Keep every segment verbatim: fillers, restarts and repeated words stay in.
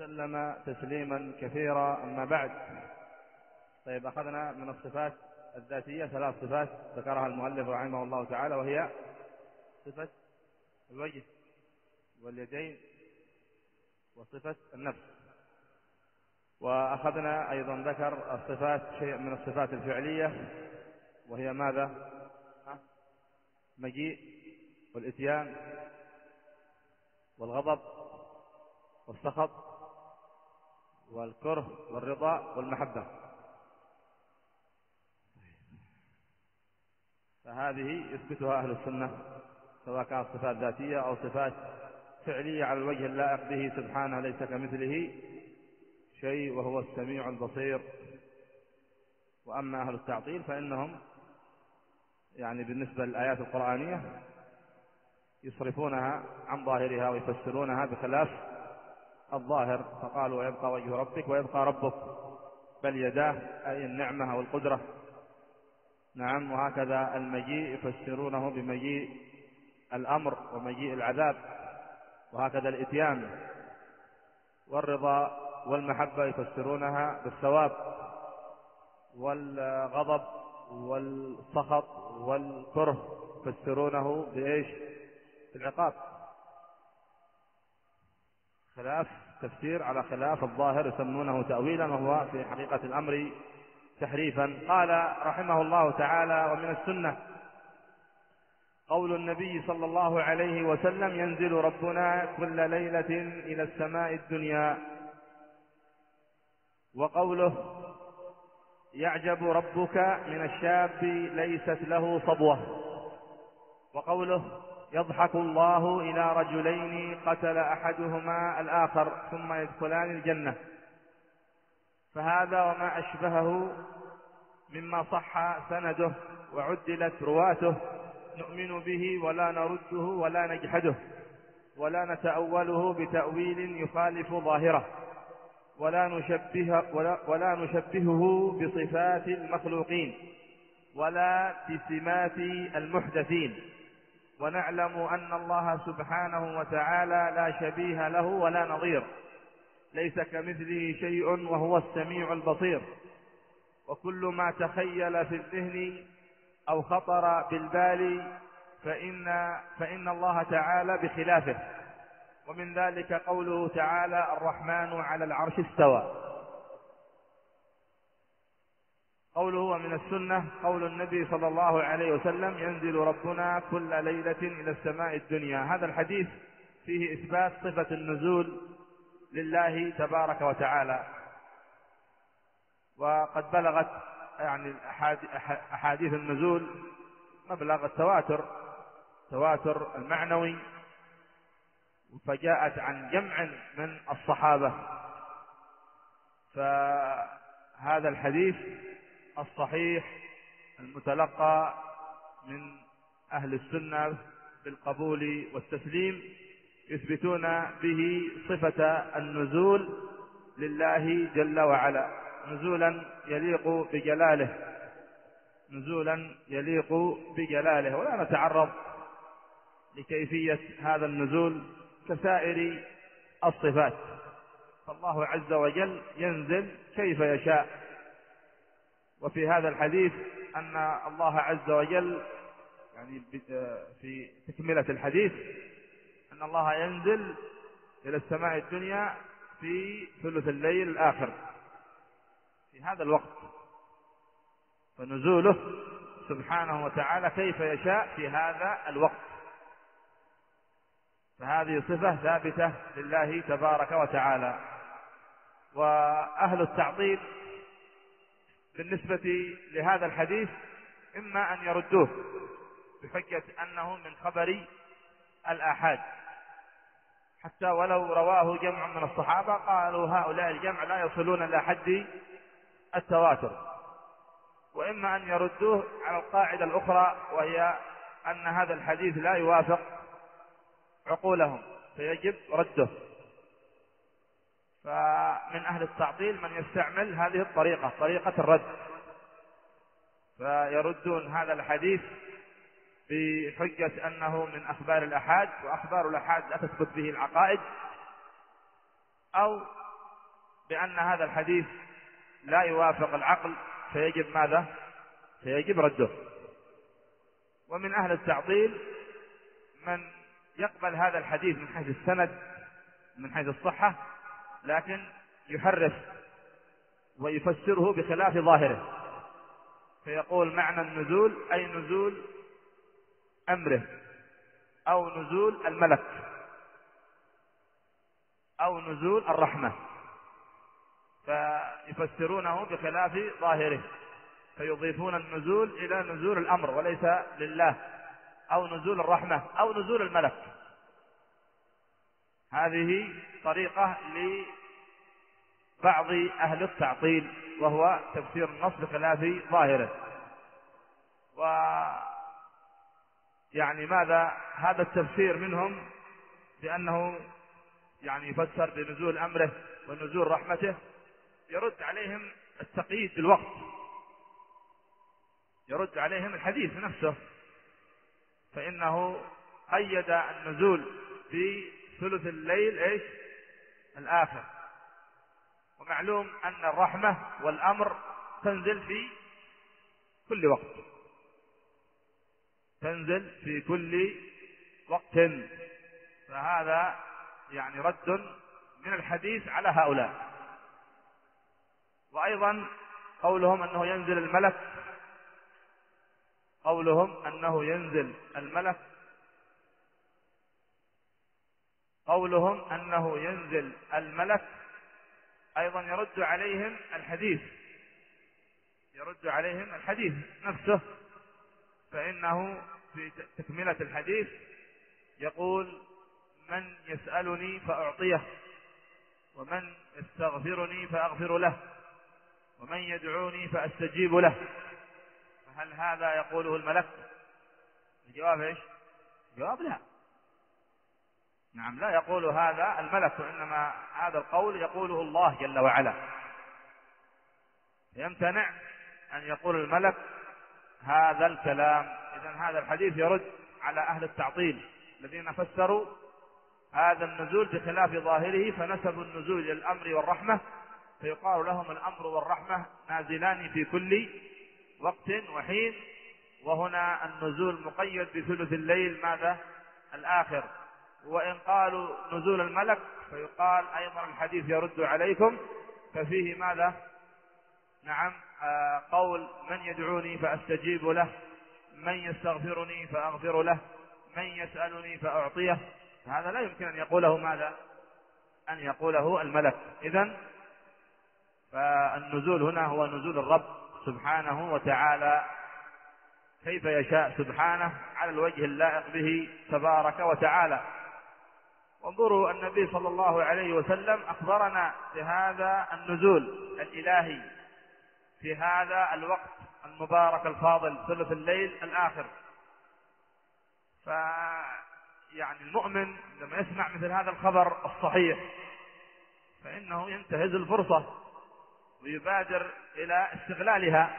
وسلم تسليما كثيرا. أما بعد، طيب أخذنا من الصفات الذاتية ثلاث صفات ذكرها المؤلف رحمه الله تعالى، وهي صفة الوجه واليدين وصفة النفس. وأخذنا أيضا ذكر الصفات شيء من الصفات الفعلية، وهي ماذا؟ مجيء والإتيان والغضب والسخط والكره والرضا والمحبة. فهذه يثبتها أهل السنة، سواء كانت صفات ذاتية أو صفات فعلية على الوجه اللائق به سبحانه، ليس كمثله شيء وهو السميع البصير. وأما أهل التعطيل فإنهم يعني بالنسبة للآيات القرآنية يصرفونها عن ظاهرها ويفسرونها بخلاف الظاهر، فقالوا ويبقى وجه ربك ويبقى ربك، بل يداه أي النعمة والقدرة. نعم. وهكذا المجيء يفسرونه بمجيء الأمر ومجيء العذاب، وهكذا الإتيان. والرضا والمحبة يفسرونها بالثواب، والغضب والسخط والكره يفسرونه بإيش؟ بالعقاب. خلاف تفسير على خلاف الظاهر يسمونه تأويلا، وهو في حقيقة الأمر تحريفا. قال رحمه الله تعالى: ومن السنة قول النبي صلى الله عليه وسلم: ينزل ربنا كل ليلة إلى السماء الدنيا. وقوله: يعجب ربك من الشاب ليست له صبوة. وقوله: يضحك الله إلى رجلين قتل أحدهما الآخر ثم يدخلان الجنة. فهذا وما أشبهه مما صح سنده وعدلت رواته نؤمن به ولا نرده ولا نجحده ولا نتأوله بتأويل يخالف ظاهره، ولا نشبه ولا, ولا نشبهه بصفات المخلوقين ولا بسمات المحدثين. ونعلم أن الله سبحانه وتعالى لا شبيه له ولا نظير، ليس كمثله شيء وهو السميع البصير. وكل ما تخيل في الذهن أو خطر بالبال فإن, فإن الله تعالى بخلافه. ومن ذلك قوله تعالى: الرحمن على العرش استوى. قوله: ومن السنة قول النبي صلى الله عليه وسلم: ينزل ربنا كل ليلة إلى السماء الدنيا. هذا الحديث فيه إثبات صفة النزول لله تبارك وتعالى، وقد بلغت يعني أحاديث النزول مبلغ التواتر، تواتر المعنوي، فجاءت عن جمع من الصحابة. فهذا الحديث الصحيح المتلقى من أهل السنة بالقبول والتسليم يثبتون به صفة النزول لله جل وعلا، نزولا يليق بجلاله، نزولا يليق بجلاله. ولا نتعرض لكيفية هذا النزول كسائر الصفات، فالله عز وجل ينزل كيف يشاء. وفي هذا الحديث أن الله عز وجل يعني في تكملة الحديث أن الله ينزل إلى السماء الدنيا في ثلث الليل الآخر في هذا الوقت، فنزوله سبحانه وتعالى كيف يشاء في هذا الوقت. فهذه صفة ثابتة لله تبارك وتعالى. وأهل التعطيل بالنسبة لهذا الحديث إما أن يردوه بحجة أنه من خبر الآحاد، حتى ولو رواه جمع من الصحابة قالوا هؤلاء الجمع لا يصلون إلى حد التواتر. وإما أن يردوه على القاعدة الأخرى، وهي أن هذا الحديث لا يوافق عقولهم فيجب رده. فمن أهل التعطيل من يستعمل هذه الطريقة، طريقة الرد، فيردون هذا الحديث بحجة أنه من أخبار الآحاد، وأخبار الآحاد لا تثبت به العقائد، أو بأن هذا الحديث لا يوافق العقل فيجب ماذا؟ فيجب رده. ومن أهل التعطيل من يقبل هذا الحديث من حيث السند من حيث الصحة، لكن يحرف ويفسره بخلاف ظاهره، فيقول معنى النزول أي نزول أمره أو نزول الملك أو نزول الرحمة، فيفسرونه بخلاف ظاهره، فيضيفون النزول إلى نزول الأمر وليس لله، أو نزول الرحمة أو نزول الملك. هذه طريقة لبعض أهل التعطيل، وهو تفسير النص بخلاف ظاهره. و يعني ماذا هذا التفسير منهم؟ بأنه يعني يفسر بنزول أمره ونزول رحمته، يرد عليهم التقييد بالوقت، يرد عليهم الحديث نفسه، فإنه قيد النزول في ثلث الليل إيش؟ الآخر. ومعلوم أن الرحمة والأمر تنزل في كل وقت، تنزل في كل وقت، فهذا يعني رد من الحديث على هؤلاء. وأيضا قولهم أنه ينزل الملك، قولهم أنه ينزل الملك قولهم أنه ينزل الملك أيضا يرد عليهم الحديث، يرد عليهم الحديث نفسه، فإنه في تكملة الحديث يقول من يسألني فأعطيه، ومن يستغفرني فأغفر له، ومن يدعوني فأستجيب له. فهل هذا يقوله الملك؟ الجواب ايش؟ الجواب لا، نعم لا يقول هذا الملك، وإنما هذا القول يقوله الله جل وعلا. يمتنع أن يقول الملك هذا الكلام. إذن هذا الحديث يرد على أهل التعطيل الذين فسروا هذا النزول بخلاف ظاهره، فنسبوا النزول إلى الأمر والرحمة، فيقال لهم الأمر والرحمة نازلان في كل وقت وحين، وهنا النزول مقيد بثلث الليل ماذا؟ الآخر. وإن قالوا نزول الملك فيقال أيضا الحديث يرد عليكم، ففيه ماذا؟ نعم آه قول من يدعوني فأستجيب له، من يستغفرني فأغفر له، من يسألني فأعطيه. هذا لا يمكن أن يقوله ماذا؟ أن يقوله الملك. إذن فالنزول هنا هو نزول الرب سبحانه وتعالى كيف يشاء سبحانه على الوجه اللائق به تبارك وتعالى. وانظروا النبي صلى الله عليه وسلم أخبرنا بهذا النزول الإلهي في هذا الوقت المبارك الفاضل ثلث الليل الآخر. فيعني المؤمن لما يسمع مثل هذا الخبر الصحيح فإنه ينتهز الفرصة ويبادر إلى استغلالها،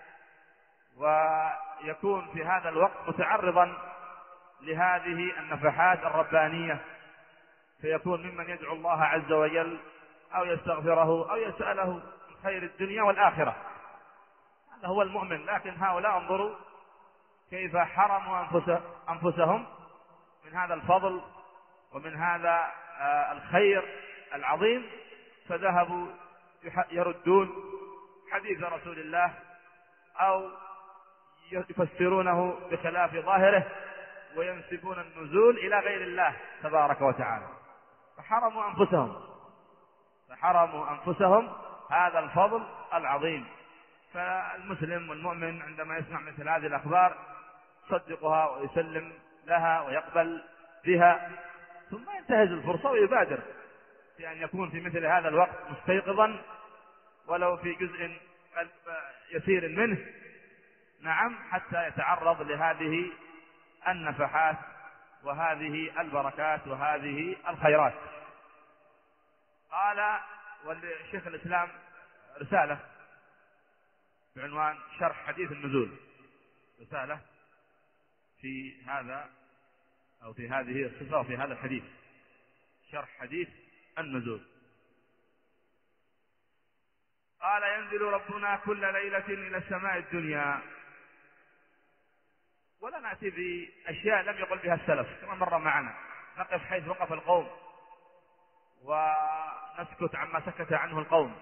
ويكون في هذا الوقت متعرضا لهذه النفحات الربانية، فيكون ممن يدعو الله عز وجل أو يستغفره أو يسأله من خير الدنيا والآخرة. هذا هو المؤمن. لكن هؤلاء انظروا كيف حرموا أنفسهم من هذا الفضل ومن هذا الخير العظيم، فذهبوا يردون حديث رسول الله أو يفسرونه بخلاف ظاهره وينسبون النزول إلى غير الله تبارك وتعالى، فحرموا أنفسهم فحرموا أنفسهم هذا الفضل العظيم. فالمسلم والمؤمن عندما يسمع مثل هذه الأخبار يصدقها ويسلم لها ويقبل بها، ثم ينتهز الفرصة ويبادر في أن يكون في مثل هذا الوقت مستيقظا ولو في جزء يسير منه، نعم، حتى يتعرض لهذه النفحات وهذه البركات وهذه الخيرات. قال والشيخ الإسلام رسالة بعنوان شرح حديث النزول، رسالة في هذا أو في هذه الصفة وفي هذا الحديث، شرح حديث النزول. قال ينزل ربنا كل ليلة إلى السماء الدنيا، ولا نأتي بأشياء لم يقل بها السلف كما مر معنا، نقف حيث وقف القوم ونسكت عما سكت عنه القوم،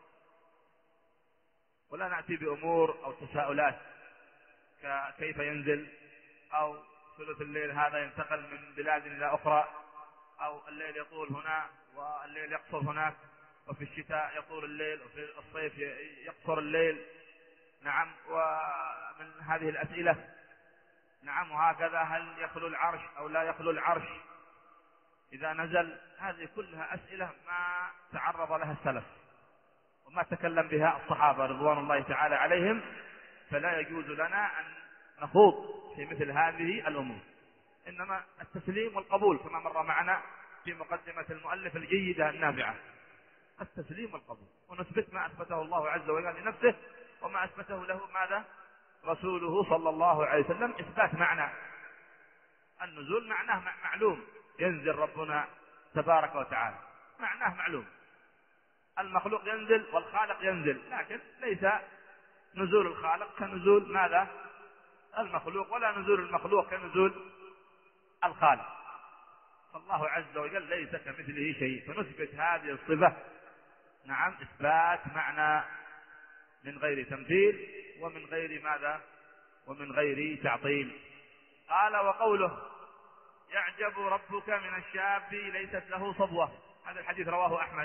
ولا نأتي بأمور أو تساؤلات كيف ينزل، أو ثلث الليل هذا ينتقل من بلاد إلى أخرى، أو الليل يطول هنا والليل يقصر هناك، وفي الشتاء يطول الليل وفي الصيف يقصر الليل. نعم، ومن هذه الأسئلة. نعم، وهكذا هل يخلو العرش أو لا يخلو العرش إذا نزل؟ هذه كلها أسئلة ما تعرض لها السلف وما تكلم بها الصحابة رضوان الله تعالى عليهم، فلا يجوز لنا أن نخوض في مثل هذه الأمور، إنما التسليم والقبول كما مر معنا في مقدمة المؤلف الجيدة النافعة، التسليم والقبول، ونثبت ما أثبته الله عز وجل لنفسه وما أثبته له ماذا؟ رسوله صلى الله عليه وسلم. إثبات معنى النزول معناه معلوم، ينزل ربنا تبارك وتعالى معناه معلوم، المخلوق ينزل والخالق ينزل، لكن ليس نزول الخالق كنزول ماذا؟ المخلوق، ولا نزول المخلوق كنزول الخالق، فالله عز وجل ليس كمثله شيء، فنثبت هذه الصفة. نعم، إثبات معنى من غير تمثيل ومن غير ماذا؟ ومن غير تعطيل. قال وقوله يعجب ربك من الشاب ليست له صبوة، هذا الحديث رواه أحمد.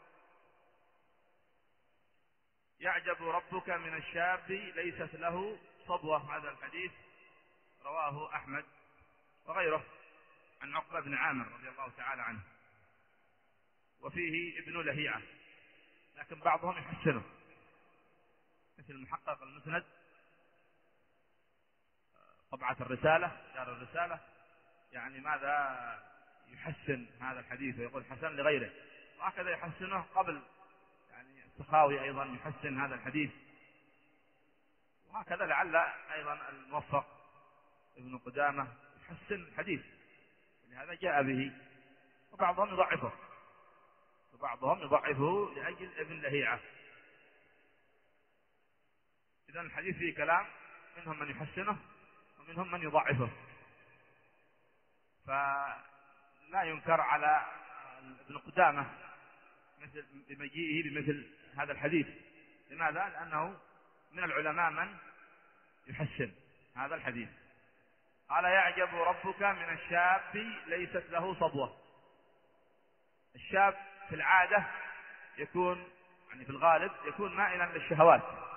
يعجب ربك من الشاب ليست له صبوة، هذا الحديث رواه أحمد وغيره عن عقبة بن عامر رضي الله تعالى عنه، وفيه ابن لهيعة، لكن بعضهم يحسنه مثل محقق المسند طبعة الرسالة دار الرسالة، يعني ماذا؟ يحسن هذا الحديث ويقول حسن لغيره، وهكذا يحسنه قبل، يعني السخاوي أيضا يحسن هذا الحديث، وهكذا لعل أيضا الموفق ابن قدامة يحسن الحديث، لهذا جاء به، وبعضهم يضعفه وبعضهم يضعفه لأجل ابن لهيعة. إذن الحديث فيه كلام، منهم من يحسنه ومنهم من يضعفه، فلا ينكر على ابن قدامة مثل بمجيئه بمثل هذا الحديث. لماذا؟ لأنه من العلماء من يحسن هذا الحديث. قال يعجب ربك من الشاب ليست له صبوة. الشاب في العادة يكون، يعني في الغالب يكون مائلا للشهوات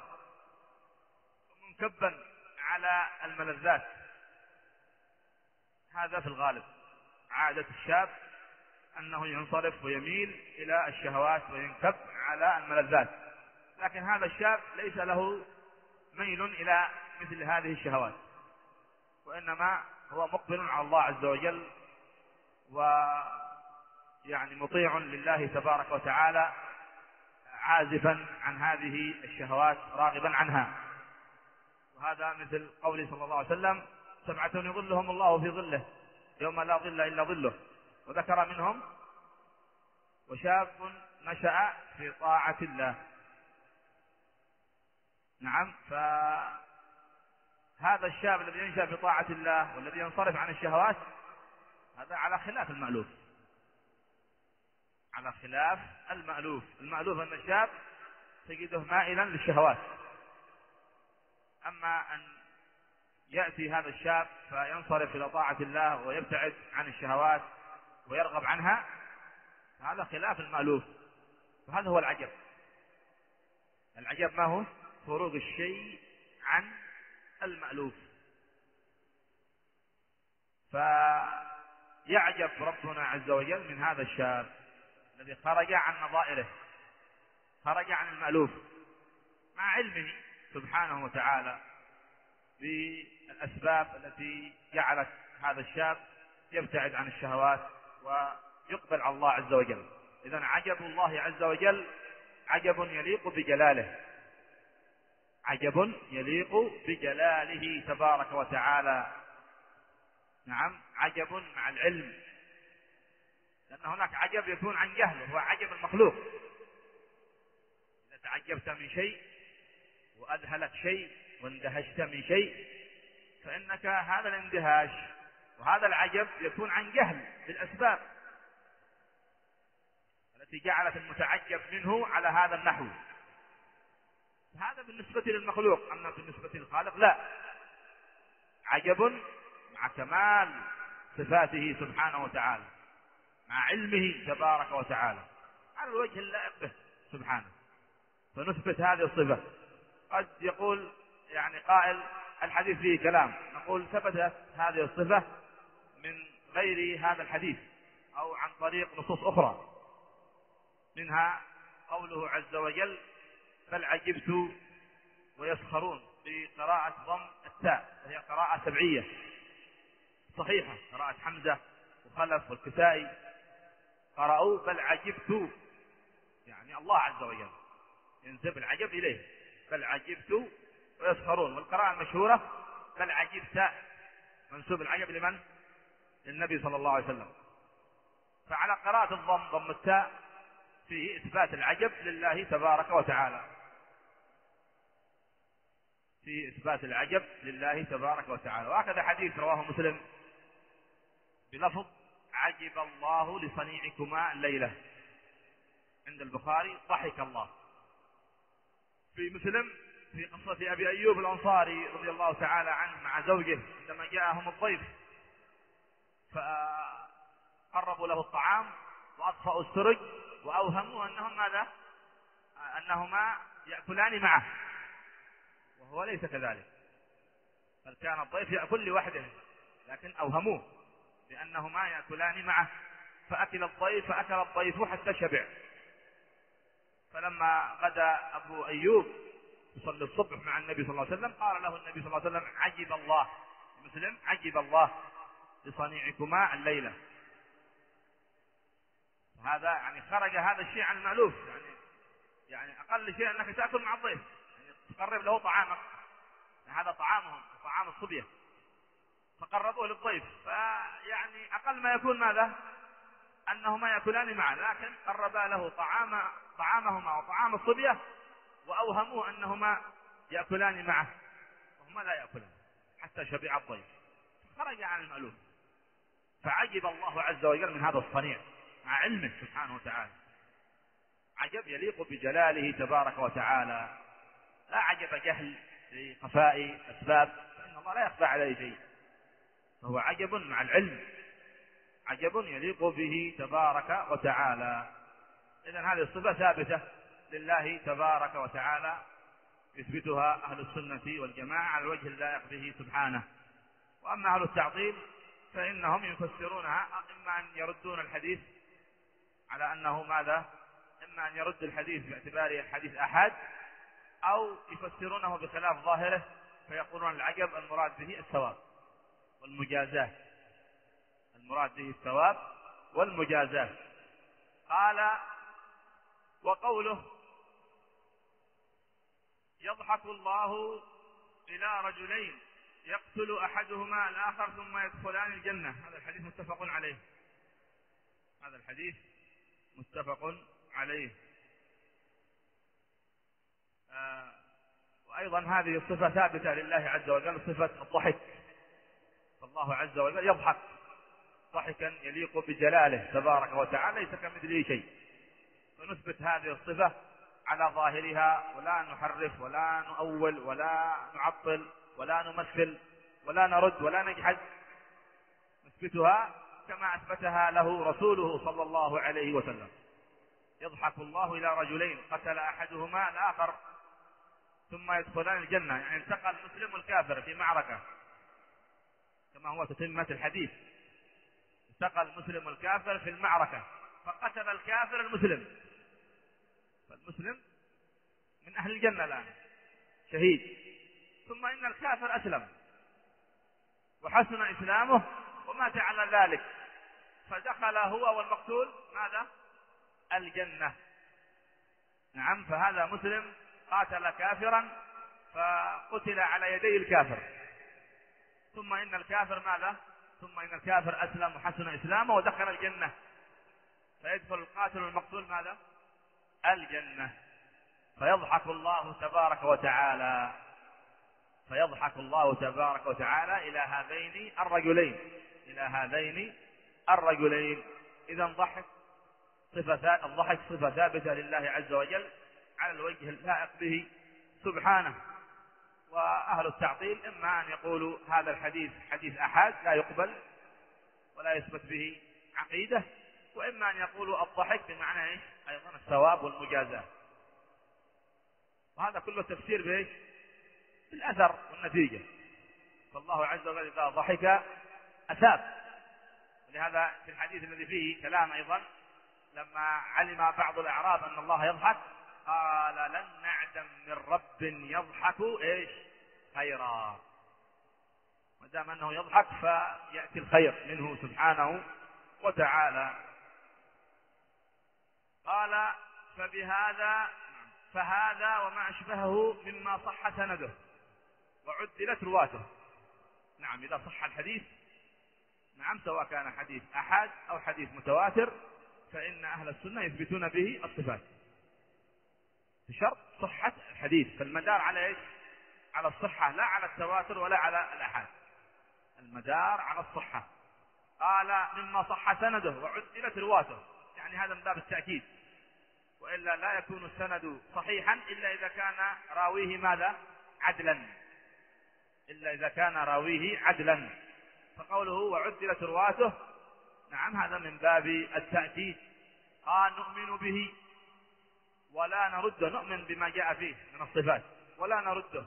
ومنكبا على الملذات، هذا في الغالب عادة الشاب أنه ينصرف ويميل إلى الشهوات وينكب على الملذات، لكن هذا الشاب ليس له ميل إلى مثل هذه الشهوات، وإنما هو مقبل على الله عز وجل ويعني مطيع لله تبارك وتعالى، عازفا عن هذه الشهوات راغبا عنها. وهذا مثل قوله صلى الله عليه وسلم سبعة يظلهم الله في ظله يوم لا ظل إلا ظله، وذكر منهم وشاب نشأ في طاعة الله. نعم، فهذا الشاب الذي ينشأ في طاعة الله والذي ينصرف عن الشهوات هذا على خلاف المألوف، على خلاف المألوف. المألوف أن الشاب تجده مائلا للشهوات، أما أن يأتي هذا الشاب فينصرف إلى طاعة الله ويبتعد عن الشهوات ويرغب عنها، هذا خلاف المألوف، وهذا هو العجب. العجب ما هو؟ خروج الشيء عن المألوف. فيعجب ربنا عز وجل من هذا الشاب الذي خرج عن نظائره، خرج عن المألوف، مع علمه سبحانه وتعالى بالأسباب التي جعلت هذا الشاب يبتعد عن الشهوات ويقبل على الله عز وجل. إذن عجب الله عز وجل عجب يليق بجلاله، عجب يليق بجلاله تبارك وتعالى. نعم، عجب مع العلم، لأن هناك عجب يكون عن جهل وهو عجب المخلوق. إذا تعجبت من شيء وأذهلك شيء واندهشت من شيء، فإنك هذا الاندهاش وهذا العجب يكون عن جهل بالأسباب التي جعلت المتعجب منه على هذا النحو. هذا بالنسبة للمخلوق، أما بالنسبة للخالق لا، عجب مع كمال صفاته سبحانه وتعالى، مع علمه تبارك وتعالى على الوجه اللائق به سبحانه، فنثبت هذه الصفة. قد يقول يعني قائل الحديث فيه كلام، نقول ثبتت هذه الصفة من غير هذا الحديث أو عن طريق نصوص أخرى، منها قوله عز وجل بل عجبت ويسخرون بقراءة ضم التاء، وهي قراءة سبعية صحيحة، قراءة حمزة وخلف والكسائي قرأوا بل عجبت، يعني الله عز وجل ينسب العجب إليه، بل عجبت ويسخرون. والقراءة المشهورة بل عجبت، منسوب العجب لمن؟ للنبي صلى الله عليه وسلم. فعلى قراءة الضم ضم التاء فيه إثبات العجب لله تبارك وتعالى، فيه إثبات العجب لله تبارك وتعالى. وهكذا حديث رواه مسلم بلفظ عجب الله لصنيعكما الليلة، عند البخاري ضحك الله. في مسلم في قصة أبي أيوب الأنصاري رضي الله تعالى عنه مع زوجه عندما جاءهم الضيف فقربوا له الطعام وأطفأوا السرج وأوهموا أنهم ماذا؟ أنهما يأكلان معه، وهو ليس كذلك، بل كان الضيف يأكل لوحده، لكن أوهموه بأنهما يأكلان معه، فأكل الضيف فأكل الضيف حتى شبع. فلما غدا أبو أيوب يصلي الصبح مع النبي صلى الله عليه وسلم قال له النبي صلى الله عليه وسلم عجب الله، مسلم عجب الله لصنيعكما الليلة. هذا يعني خرج هذا الشيء عن المألوف، يعني يعني أقل شيء أنك تأكل مع الضيف، يعني تقرب له طعامك، يعني هذا طعامهم طعام الصبية، فقربوه للضيف، فيعني أقل ما يكون ماذا؟ أنهما يأكلان معا، لكن قربا له طعام طعامهما وطعام الصبية وأوهموه أنهما يأكلان معه وهما لا يأكلان حتى شبع الضيف، خرج عن المألوف. فعجب الله عز وجل من هذا الصنيع مع علمه سبحانه وتعالى، عجب يليق بجلاله تبارك وتعالى، لا عجب جهل لخفاء أسباب، فإن الله لا يخفى عليه شيء، فهو عجب مع العلم، عجب يليق به تبارك وتعالى. إذن هذه الصفة ثابتة لله تبارك وتعالى، يثبتها أهل السنة والجماعة على الوجه اللائق به سبحانه. وأما أهل التعطيل فإنهم يفسرونها، إما أن يردون الحديث على أنه ماذا؟ إما أن يرد الحديث باعتباره الحديث أحد، أو يفسرونه بخلاف ظاهره فيقولون العجب المراد به الثواب والمجازاة، المراد به الثواب والمجازاة. قال وقوله يضحك الله إلى رجلين يقتل أحدهما الآخر ثم يدخلان الجنة، هذا الحديث متفق عليه، هذا الحديث متفق عليه. آه وأيضا هذه الصفة ثابتة لله عز وجل، صفة الضحك، فالله عز وجل يضحك ضحكا يليق بجلاله تبارك وتعالى، ليس كمثله شيء، فنثبت هذه الصفة على ظاهرها، ولا نحرف ولا نؤول ولا نعطل ولا نمثل ولا نرد ولا نجحد، نثبتها كما أثبتها له رسوله صلى الله عليه وسلم. يضحك الله إلى رجلين قتل أحدهما الآخر ثم يدخلان الجنة، يعني التقى المسلم والكافر في معركة كما هو تتمة الحديث، التقى المسلم والكافر في المعركة فقتل الكافر المسلم، فالمسلم من أهل الجنة الآن شهيد، ثم إن الكافر أسلم وحسن إسلامه ومات على ذلك، فدخل هو والمقتول ماذا؟ الجنة. نعم، فهذا مسلم قاتل كافرا فقتل على يدي الكافر، ثم إن الكافر ماذا؟ ثم إن الكافر أسلم وحسن إسلامه ودخل الجنة، فيدخل القاتل والمقتول ماذا؟ الجنة. فيضحك الله تبارك وتعالى فيضحك الله تبارك وتعالى إلى هذين الرجلين إلى هذين الرجلين. إذا ضحك صفة الضحك صفة ثابتة لله عز وجل على الوجه اللائق به سبحانه. وأهل التعطيل إما أن يقولوا هذا الحديث حديث أحاد لا يقبل ولا يثبت به عقيدة، وإما أن يقولوا الضحك بمعنى إيش أيضا الثواب والمجازاة. وهذا كله تفسير بإيش بالأثر والنتيجة. فالله عز وجل إذا ضحك أثاب. ولهذا في الحديث الذي فيه كلام أيضا لما علم بعض الأعراب أن الله يضحك قال لن نعدم من رب يضحك إيش خيرا. ما دام أنه يضحك فيأتي الخير منه سبحانه وتعالى. قال فبهذا فهذا وما أشبهه مما صح سنده وعدلت رواته. نعم إذا صح الحديث نعم سواء كان حديث أحد أو حديث متواتر فإن أهل السنة يثبتون به الصفات بشرط صحة الحديث. فالمدار على إيش على الصحة لا على التواتر ولا على الأحاد، المدار على الصحة. قال مما صح سنده وعدلت رواته، يعني هذا من باب التأكيد، وإلا لا يكون السند صحيحا إلا إذا كان راويه ماذا عدلا إلا إذا كان راويه عدلا. فقوله وعدلت رواته نعم هذا من باب التأكيد. قال نؤمن به ولا نرده، نؤمن بما جاء فيه من الصفات ولا نرده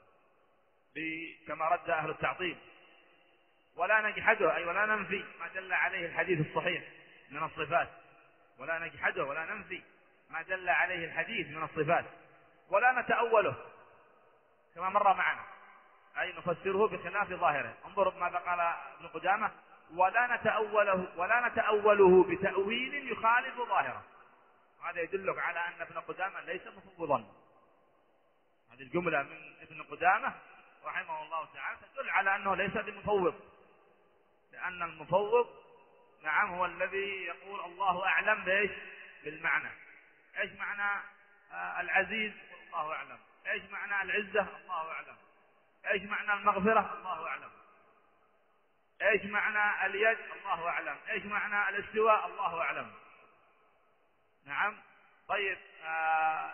كما رد أهل التعطيل، ولا نجحده أي ولا ننفي ما دل عليه الحديث الصحيح من الصفات، ولا نجحده ولا ننفي ما دل عليه الحديث من الصفات، ولا نتأوله كما مر معنا أي نفسره بخلاف ظاهره. انظروا ماذا قال ابن قدامة ولا نتأوله ولا نتأوله بتأويل يخالف ظاهره. هذا يدلك على أن ابن قدامة ليس مفوضا. هذه الجملة من ابن قدامة رحمه الله تعالى تدل على أنه ليس بمفوض، لأن المفوض نعم هو الذي يقول الله أعلم بإيش بالمعنى. إيش معنى آه العزيز الله أعلم، إيش معنى العزة الله أعلم، إيش معنى المغفرة الله أعلم، إيش معنى اليد الله أعلم، إيش معنى الاستواء الله أعلم. نعم طيب آه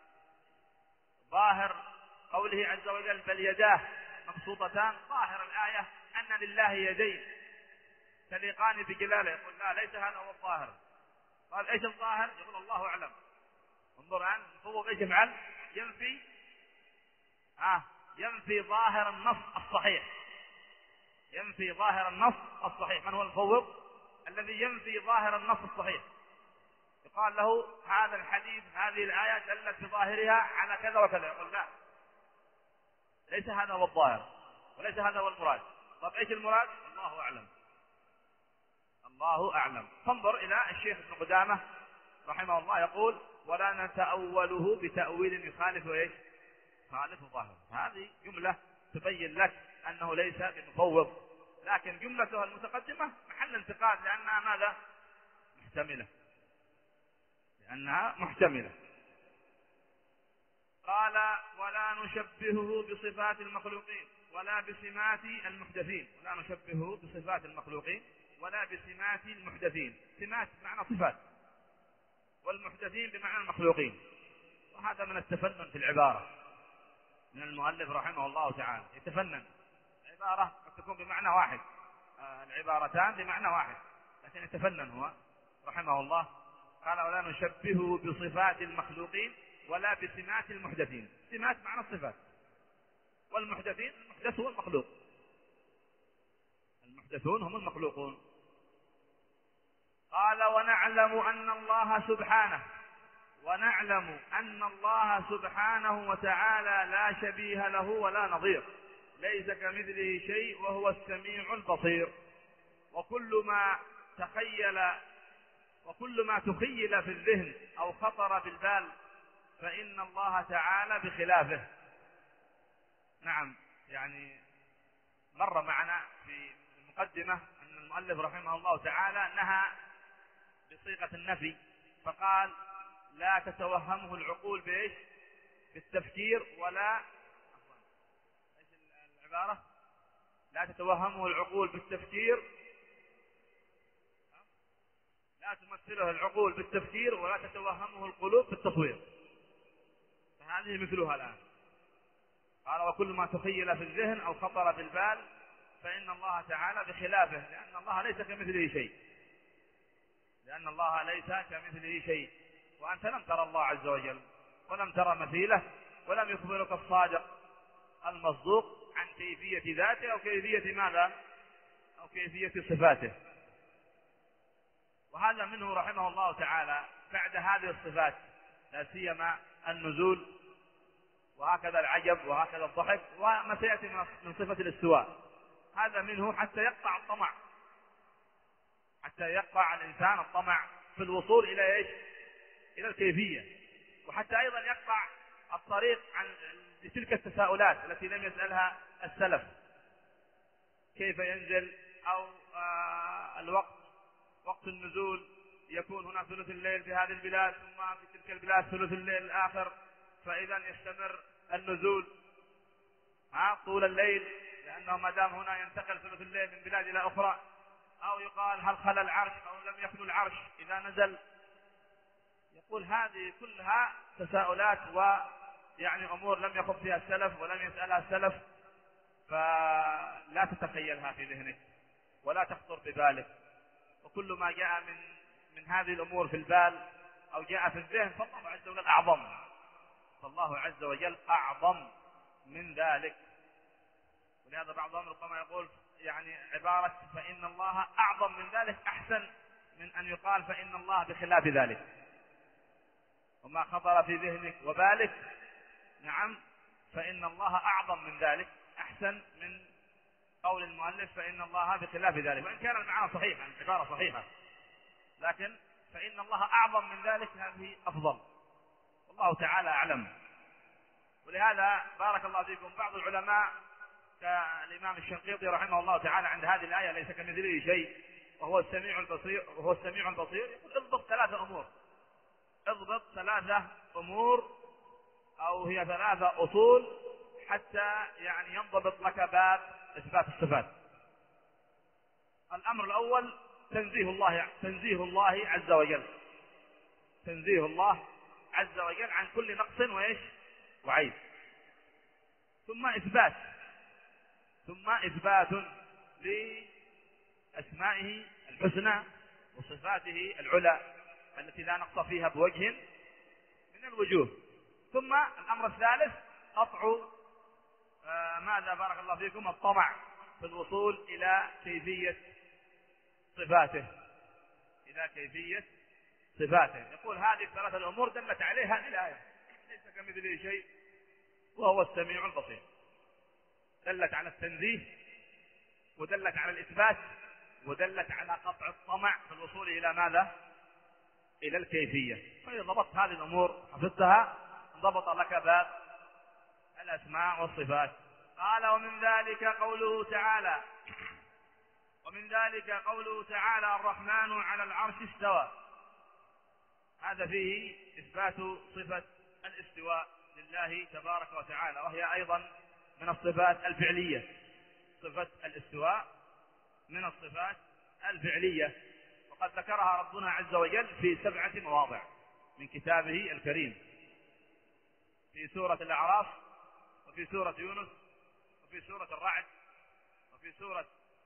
ظاهر قوله عز وجل بل يداه مبسوطتان، ظاهر الآية أن لله يدين تليقان بجلاله، يقول لا ليس هذا هو الظاهر. قال ايش الظاهر؟ يقول الله أعلم. انظر الآن المفوض ايش يفعل؟ ينفي آه ينفي ظاهر النص الصحيح، ينفي ظاهر النص الصحيح. من هو المفوض؟ الذي ينفي ظاهر النص الصحيح. يقال له هذا الحديث هذه الآية دلت في ظاهرها على كذا وكذا، يقول لا ليس هذا هو الظاهر وليس هذا هو المراد. طب ايش المراد؟ الله أعلم الله أعلم. فانظر إلى الشيخ ابن قدامة رحمه الله يقول ولا نتأوله بتأويل يخالف ايش يخالف ظاهر. هذه جملة تبين لك أنه ليس بمفوض، لكن جملته المتقدمة محل انتقاد لأنها ماذا محتملة لأنها محتملة. قال ولا نشبهه بصفات المخلوقين ولا بسمات المحدثين، ولا نشبهه بصفات المخلوقين ولا بسمات المحدثين. سمات بمعنى صفات والمحدثين بمعنى المخلوقين، وهذا من التفنن في العبارة من المؤلف رحمه الله تعالى. يتفنن عبارة قد تكون بمعنى واحد، آه العبارتان بمعنى واحد، لكن يتفنن هو رحمه الله. قال ولا نشبهه بصفات المخلوقين ولا بسمات المحدثين. سمات معنى الصفات، والمحدثين المحدث هو المخلوق، المحدثون هم المخلوقون. قال ونعلم أن الله سبحانه ونعلم أن الله سبحانه وتعالى لا شبيه له ولا نظير، ليس كمثله شيء وهو السميع البصير. وكل ما تخيل وكل ما تخيل في الذهن أو خطر بالبال فإن الله تعالى بخلافه. نعم يعني مر معنا في المقدمة أن المؤلف رحمه الله تعالى نهى بصيغة النفي، فقال لا تتوهمه العقول بإيش بالتفكير ولا ايش العبارة لا تتوهمه العقول بالتفكير لا تمثله العقول بالتفكير ولا تتوهمه القلوب بالتصوير. فهذه مثلها الآن. قال وكل ما تخيل في الذهن أو خطر في البال فإن الله تعالى بخلافه، لأن الله ليس كمثله شيء لأن الله ليس كمثله شيء وأنت لم ترى الله عز وجل ولم ترى مثيله ولم يخبرك الصادق المصدوق عن كيفية ذاته أو كيفية ماذا أو كيفية صفاته. وهذا منه رحمه الله تعالى بعد هذه الصفات لا سيما النزول وهكذا العجب وهكذا الضحك وما سيأتي من صفة الاستواء، هذا منه حتى يقطع الطمع حتى يقطع الإنسان الطمع في الوصول إلى إيش؟ إلى الكيفية، وحتى أيضا يقطع الطريق عن تلك التساؤلات التي لم يسألها السلف، كيف ينزل أو آه الوقت وقت النزول يكون هنا ثلث الليل في هذه البلاد ثم في تلك البلاد ثلث الليل الآخر، فإذا يستمر النزول ها طول الليل لأنه ما دام هنا ينتقل ثلث الليل من بلاد إلى أخرى، أو يقال هل خلى العرش أو لم يخلو العرش إذا نزل. يقول هذه كلها تساؤلات ويعني أمور لم يخض فيها السلف ولم يسألها السلف، فلا تتخيلها في ذهنك ولا تخطر ببالك، وكل ما جاء من من هذه الأمور في البال أو جاء في الذهن فالله عز وجل أعظم فالله عز وجل أعظم من ذلك. ولهذا بعضهم ربما يقول يعني عبارة فإن الله أعظم من ذلك أحسن من أن يقال فإن الله بخلاف ذلك، وما خطر في ذهنك وبالك نعم فإن الله أعظم من ذلك أحسن من قول المؤلف فإن الله بخلاف ذلك، وإن كان المعنى صحيحا العبارة صحيحة لكن فإن الله أعظم من ذلك هذه أفضل، والله تعالى أعلم. ولهذا بارك الله فيكم بعض العلماء كالإمام الشنقيطي رحمه الله تعالى عند هذه الآية ليس كمثله شيء وهو السميع البصير وهو السميع البصير يقول اضبط ثلاثة أمور اضبط ثلاثة أمور أو هي ثلاثة أصول حتى يعني ينضبط لك باب إثبات الصفات. الأمر الأول تنزيه الله تنزيه الله عز وجل تنزيه الله عز وجل عن كل نقص وإيش وعيب، ثم إثبات ثم إثبات لأسمائه الحسنى وصفاته العلى التي لا نقص فيها بوجه من الوجوه، ثم الأمر الثالث قطع آه ماذا بارك الله فيكم الطمع في الوصول إلى كيفية صفاته إلى كيفية صفاته. يقول هذه الثلاثة الأمور دلت عليها هذه الآية ليس كمثله شيء وهو السميع البصير، دلت على التنزيه ودلت على الإثبات ودلت على قطع الطمع في الوصول إلى ماذا إلى الكيفية. فإذا ضبطت هذه الأمور حفظتها ضبط لك باب الأسماء والصفات. قال ومن ذلك قوله تعالى ومن ذلك قوله تعالى الرحمن على العرش استوى، هذا فيه إثبات صفة الاستواء لله تبارك وتعالى، وهي أيضا من الصفات الفعلية. صفة الاستواء من الصفات الفعلية، وقد ذكرها ربنا عز وجل في سبعة مواضع من كتابه الكريم، في سورة الأعراف وفي سورة يونس وفي سورة الرعد وفي سورة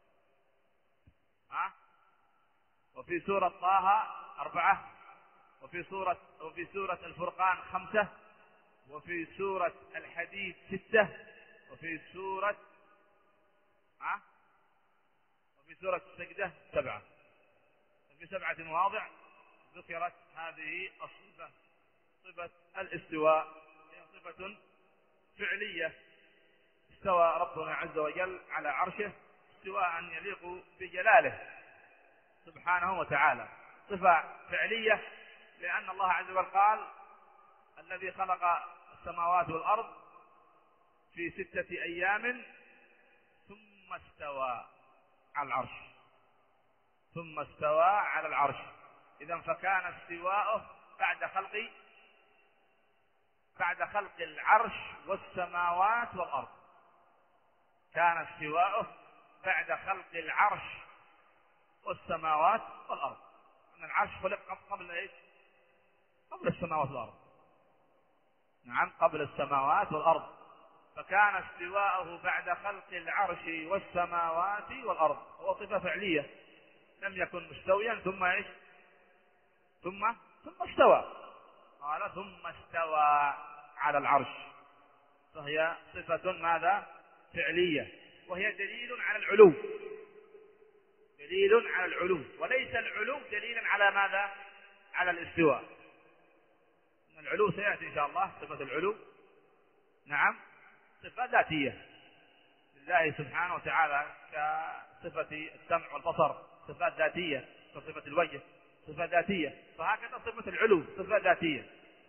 ها وفي سورة طه أربعة وفي سورة وفي سورة الفرقان خمسة وفي سورة الحديد ستة وفي سورة ها وفي سورة السجدة سبعة. في سبعة مواضع ذكرت هذه الصفة صفة الاستواء، هي صفة فعلية. استوى ربنا عز وجل على عرشه استواء يليق بجلاله سبحانه وتعالى، صفة فعلية لأن الله عز وجل قال الذي خلق السماوات والأرض في ستة أيام ثم استوى على العرش ثم استوى على العرش. إذن فكان استواءه بعد خلق بعد خلق العرش والسماوات والأرض. كان استواؤه بعد خلق العرش والسماوات والأرض. أن العرش خلق قبل إيش؟ قبل السماوات والأرض. نعم، قبل السماوات والأرض. فكان استواءه بعد خلق العرش والسماوات والأرض، هو صفة فعلية، لم يكن مستويا ثم إيش؟ ثم ثم استوى. قال ثم استوى على العرش، فهي صفة ماذا؟ فعلية، وهي دليل على العلو، دليل على العلو، وليس العلو دليلا على ماذا؟ على الاستواء. العلو سيأتي إن شاء الله، صفة العلو نعم صفة ذاتية لله سبحانه وتعالى، كصفة السمع والبصر صفات ذاتية، كصفة الوجه صفة ذاتية، فهكذا صفة العلو صفة ذاتية.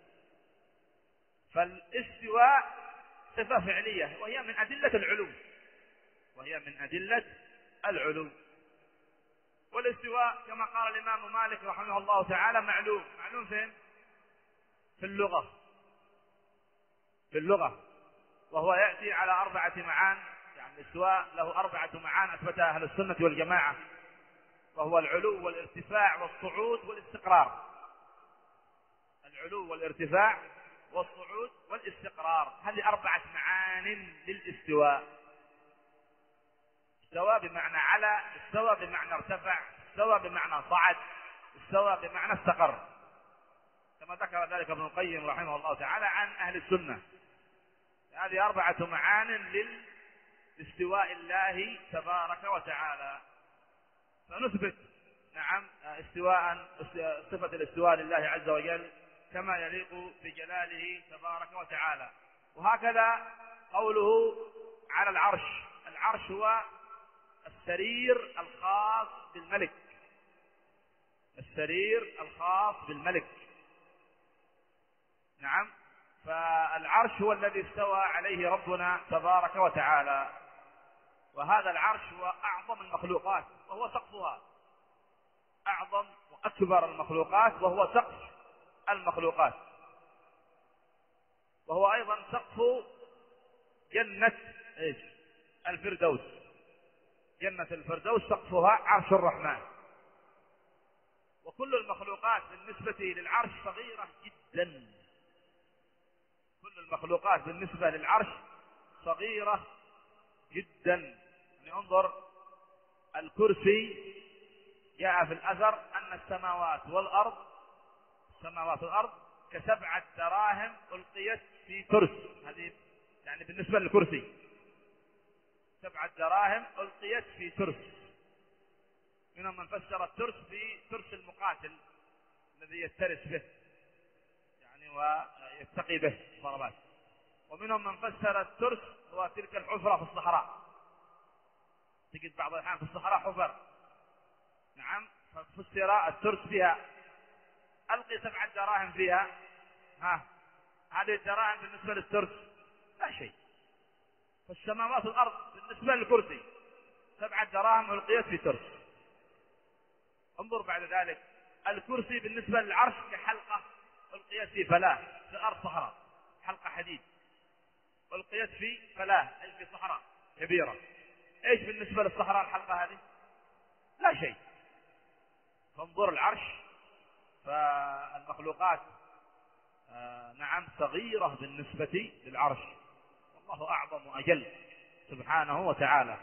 فالاستواء صفة فعلية، وهي من أدلة العلو، وهي من أدلة العلو. والاستواء كما قال الإمام مالك رحمه الله تعالى معلوم. معلوم فين؟ في اللغة، في اللغة، وهو يأتي على أربعة معان. يعني الاستواء له أربعة معان أثبتها أهل السنة والجماعة، وهو العلو والارتفاع والصعود والاستقرار. العلو والارتفاع والصعود والاستقرار، هذه أربعة معان للاستواء. استوى بمعنى على، استوى بمعنى ارتفع، استوى بمعنى صعد، استوى بمعنى استقر، كما ذكر ذلك ابن القيم رحمه الله تعالى عن أهل السنة. هذه أربعة معان لاستواء الله تبارك وتعالى. فنثبت نعم استواء، صفة الاستواء لله عز وجل كما يليق بجلاله تبارك وتعالى. وهكذا قوله على العرش. العرش هو السرير الخاص بالملك، السرير الخاص بالملك نعم. فالعرش هو الذي استوى عليه ربنا تبارك وتعالى، وهذا العرش هو أعظم المخلوقات وهو سقفها، أعظم وأكبر المخلوقات وهو سقف المخلوقات، وهو أيضا سقف جنة إيش؟ الفردوس. جنة الفردوس سقفها عرش الرحمن. وكل المخلوقات بالنسبة للعرش صغيرة جدا، كل المخلوقات بالنسبة للعرش صغيرة جدا. يعني انظر الكرسي، جاء في الأثر أن السماوات والأرض، السماوات والأرض كسبعة دراهم ألقيت في ترس. هذه يعني بالنسبة للكرسي سبعة دراهم ألقيت في ترس. منهم من فسر الترس بترس المقاتل الذي يترس به يعني ويتقي به ضربات. ومنهم من فسر الترس هو تلك الحفرة في الصحراء، تجد بعض الأحيان في الصحراء حفر نعم، ففسر الترس بها ألقي سبعة دراهم فيها، ها هذه الدراهم بالنسبة للترس لا شيء. فالسماوات والأرض بالنسبة للكرسي سبعة دراهم ألقيت في ترس. انظر بعد ذلك الكرسي بالنسبة للعرش كحلقة ألقيت في فلاة في أرض صحراء، حلقة حديد ألقيت في فلاة أي في صحراء كبيرة. ايش بالنسبة للصحراء الحلقة هذه؟ لا شيء. فانظر العرش، فالمخلوقات آه نعم صغيرة بالنسبة للعرش، والله أعظم وأجل سبحانه وتعالى.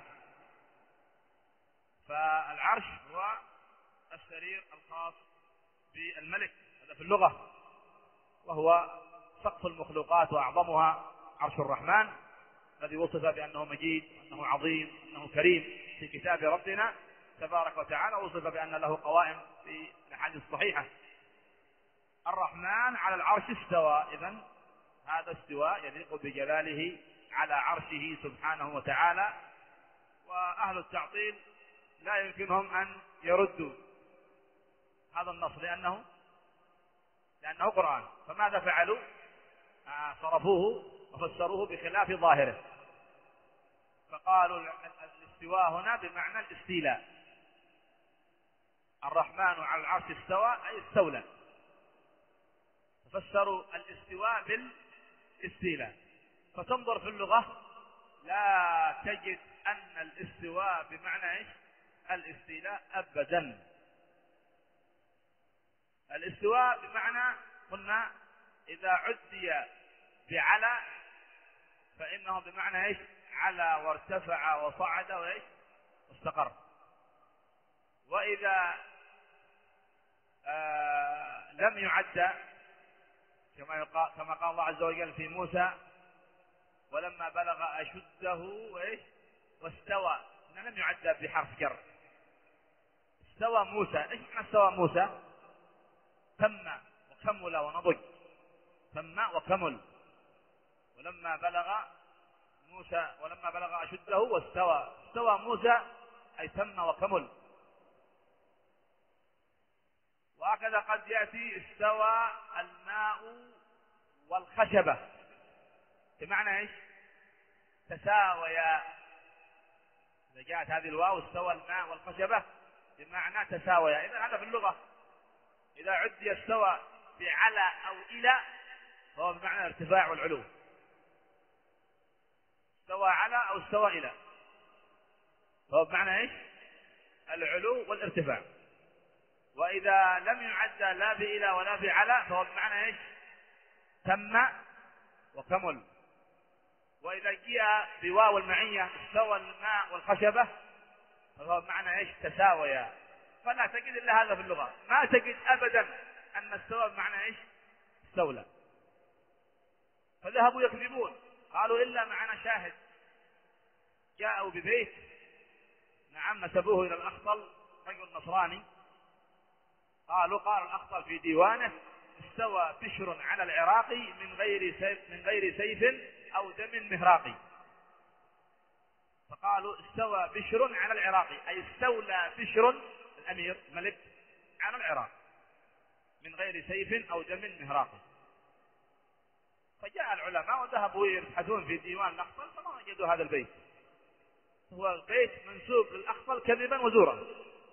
فالعرش هو السرير الخاص بالملك، هذا في اللغة، وهو سقف المخلوقات وأعظمها عرش الرحمن الذي وصف بأنه مجيد وأنه عظيم وأنه كريم في كتاب ربنا تبارك وتعالى، وصف بأن له قوائم في الأحاديث الصحيحة. الرحمن على العرش استوى، إذن هذا استواء يليق بجلاله على عرشه سبحانه وتعالى. وأهل التعطيل لا يمكنهم أن يردوا هذا النص لأنه لأنه قرآن. فماذا فعلوا؟ آه صرفوه وفسروه بخلاف ظاهره، فقالوا الاستواء هنا بمعنى الاستيلاء. الرحمن على العرش استوى أي استولى، ففسروا الاستواء استيلاء. فتنظر في اللغة لا تجد أن الاستواء بمعنى إيش؟ الاستيلاء أبدا. الاستواء بمعنى قلنا إذا عدي بعلى فإنه بمعنى إيش؟ على وارتفع وصعد وإيش؟ واستقر. وإذا آه لم يعد كما يقال كما قال الله عز وجل في موسى ولما بلغ أشده وإيش؟ واستوى، إنه لم يعد بحرف جر. استوى موسى، إيش معنى استوى موسى؟ تم وكمل ونضج، تم وكمل. ولما بلغ موسى ولما بلغ أشده واستوى، استوى موسى أي تم وكمل. وهكذا قد يأتي استوى الماء والخشبة بمعنى ايش؟ تساويا. إذا جاءت هذه الواو استوى الماء والخشبة بمعنى تساويا. إذا هذا في اللغة إذا عدي استوى بعلى أو إلى فهو بمعنى الارتفاع والعلو. استوى على أو استوى إلى فهو بمعنى ايش؟ العلو والارتفاع. وإذا لم يعد لا بإلى ولا بعلى فهو بمعنى ايش؟ تم وكمل. وإذا جاء بواو المعية استوى الماء والخشبة فهو بمعنى ايش؟ تساويا. فلا تجد إلا هذا في اللغة، ما تجد أبدا أن استوى بمعنى ايش؟ استولى. فذهبوا يكذبون، قالوا إلا معنا شاهد. جاءوا ببيت نعم نسبوه إلى الأخطل رجل نصراني، قالوا قال الأخطل في ديوانه استوى بشر على العراقي من غير سيف من غير سيف أو دم مهراقي. فقالوا استوى بشر على العراقي أي استولى بشر الأمير الملك على العراق من غير سيف أو دم مهراقي. فجاء العلماء وذهبوا يبحثون في ديوان الأخطل فما وجدوا هذا البيت. هو بيت منسوب للأخطل كذبا وزورا،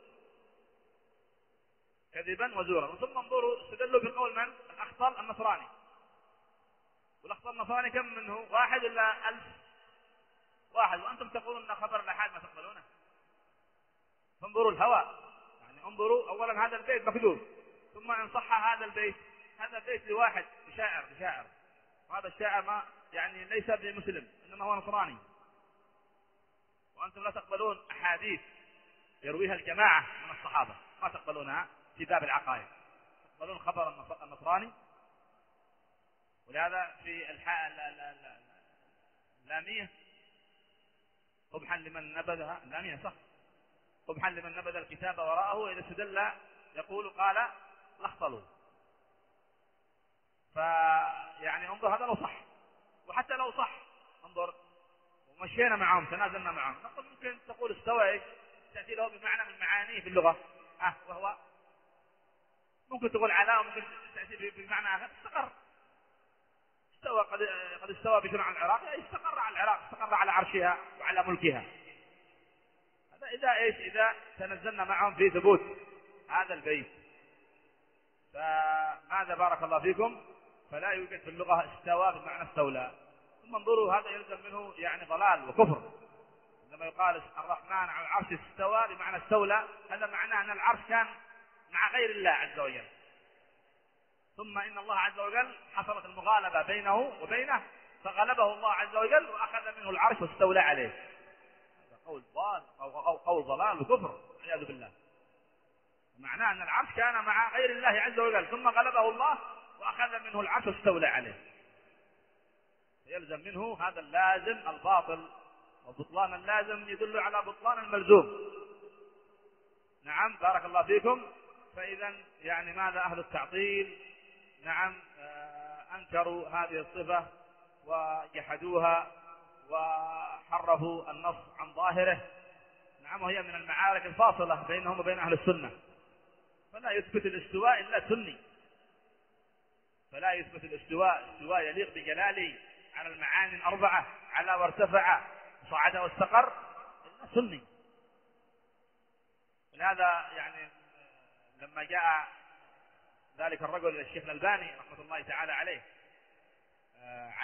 كذبا وزورا. ثم انظروا استدلوا بقول من؟ الأخطل النصراني. والأخطل النصراني كم منه؟ واحد إلا ألف واحد، وأنتم تقولون أن خبر الأحاد ما تقبلونه. فانظروا الهوى، يعني انظروا أولا هذا البيت مكذوب، ثم إن صح هذا البيت هذا بيت لواحد بشاعر بشاعر وهذا الشاعر ما يعني ليس بمسلم إنما هو نصراني. وأنتم لا تقبلون أحاديث يرويها الجماعة من الصحابة، ما تقبلونها في باب العقائد، تقبلون خبر النصراني. ولهذا في الحاء اللامية قبحا لمن نبذها، اللامية صح، قبحا لمن نبذ الكتاب وراءه إذا استدل يقول قال لاخطلوا. فيعني انظر هذا لو صح، وحتى لو صح انظر ومشينا معهم تنازلنا معهم نقول ممكن تقول استوى ايش؟ تأتي له بمعنى من معانيه في اللغة اه وهو ممكن تقول علاء وممكن تأتي بمعنى آخر استقر. استوى قد قد استوى بشر على العراق أي استقر على العراق، استقر على عرشها وعلى ملكها. هذا إذا ايش؟ إذا تنزلنا معهم في ثبوت هذا البيت. فماذا بارك الله فيكم؟ فلا يوجد في اللغة استوى بمعنى استولى. ثم انظروا هذا يلزم منه يعني ضلال وكفر. لما يقال الرحمن على العرش استوى بمعنى استولى هذا معناه أن العرش كان مع غير الله عز وجل، ثم إن الله عز وجل حصلت المغالبة بينه وبينه فغلبه الله عز وجل وأخذ منه العرش واستولى عليه. هذا قول ضال أو قول ضلال وكفر والعياذ بالله. معناه أن العرش كان مع غير الله عز وجل ثم غلبه الله وأخذ منه العرش واستولى عليه. يلزم منه هذا اللازم الباطل، وبطلان اللازم يدل على بطلان الملزوم. نعم بارك الله فيكم. فإذا يعني ماذا أهل التعطيل؟ نعم أنكروا هذه الصفة وجحدوها وحرفوا النص عن ظاهره. نعم وهي من المعارك الفاصلة بينهم وبين أهل السنة. فلا يثبت الاستواء إلا سني، فلا يثبت الاستواء استواء يليق بجلاله على المعاني الأربعة على وارتفع وصعد واستقر إلا سني. ولهذا يعني لما جاء ذلك الرجل الشيخ الألباني رحمة الله تعالى عليه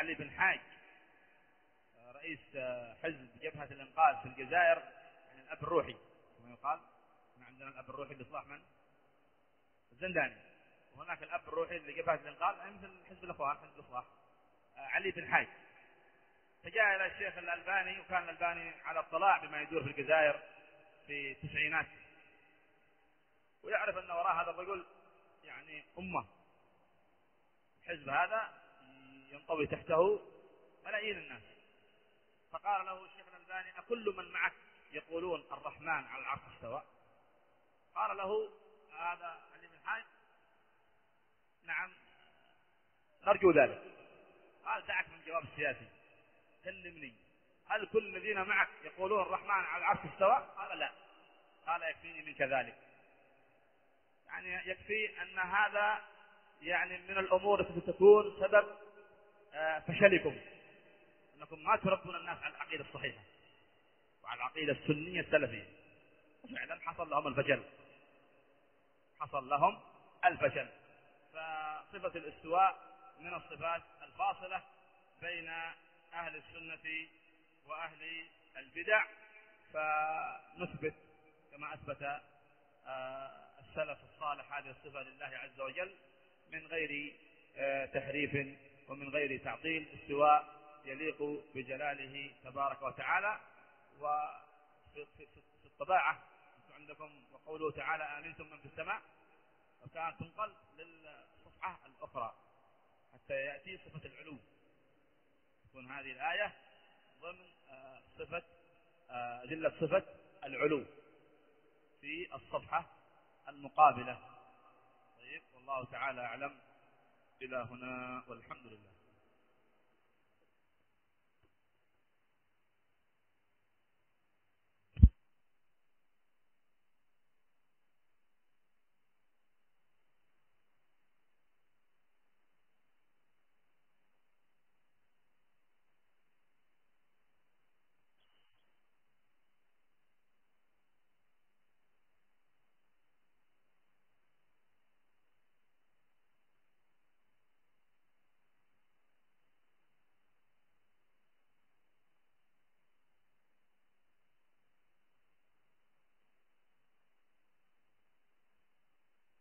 علي بن حاج رئيس حزب جبهة الإنقاذ في الجزائر، يعني الأب الروحي كما يقال. عندنا الأب الروحي لإصلاح من؟ الزنداني. وهناك الأب الروحي لجبهة الإنقاذ يعني مثل حزب الإخوان، حزب الإصلاح، علي بن حاج. فجاء إلى الشيخ الألباني، وكان الألباني على اطلاع بما يدور في الجزائر في التسعينات، ويعرف أن وراء هذا الرجل يعني أمة. الحزب هذا ينطوي تحته ملايين الناس. فقال له الشيخ الألباني: أكل من معك يقولون الرحمن على العرش استوى؟ قال له هذا علي بن حاج: نعم نرجو ذلك. قال: دعك من جواب السياسي، كلمني، هل كل الذين معك يقولون الرحمن على العرش استوى؟ قال: لا. قال: يكفيني منك ذلك. يعني يكفي أن هذا يعني من الأمور التي تكون سبب فشلكم، أنكم ما تربون الناس على العقيدة الصحيحة وعلى العقيدة السنية السلفية. وفعلا حصل لهم الفشل، حصل لهم الفشل. فصفة الاستواء من الصفات الفاصلة بين أهل السنة وأهل البدع، فنثبت كما أثبت السلف الصالح هذه الصفة لله عز وجل من غير تحريف ومن غير تعطيل. استواء يليق بجلاله تبارك وتعالى. وفي الطباعة عندكم وقوله تعالى: آمنتم من في السماء، وكانت تنقل للصفحة الأخرى حتى يأتي صفة العلو، تكون هذه الآية ضمن صفة أدلة صفة العلو في الصفحة المقابلة. طيب، والله تعالى أعلم. إلى هنا والحمد لله.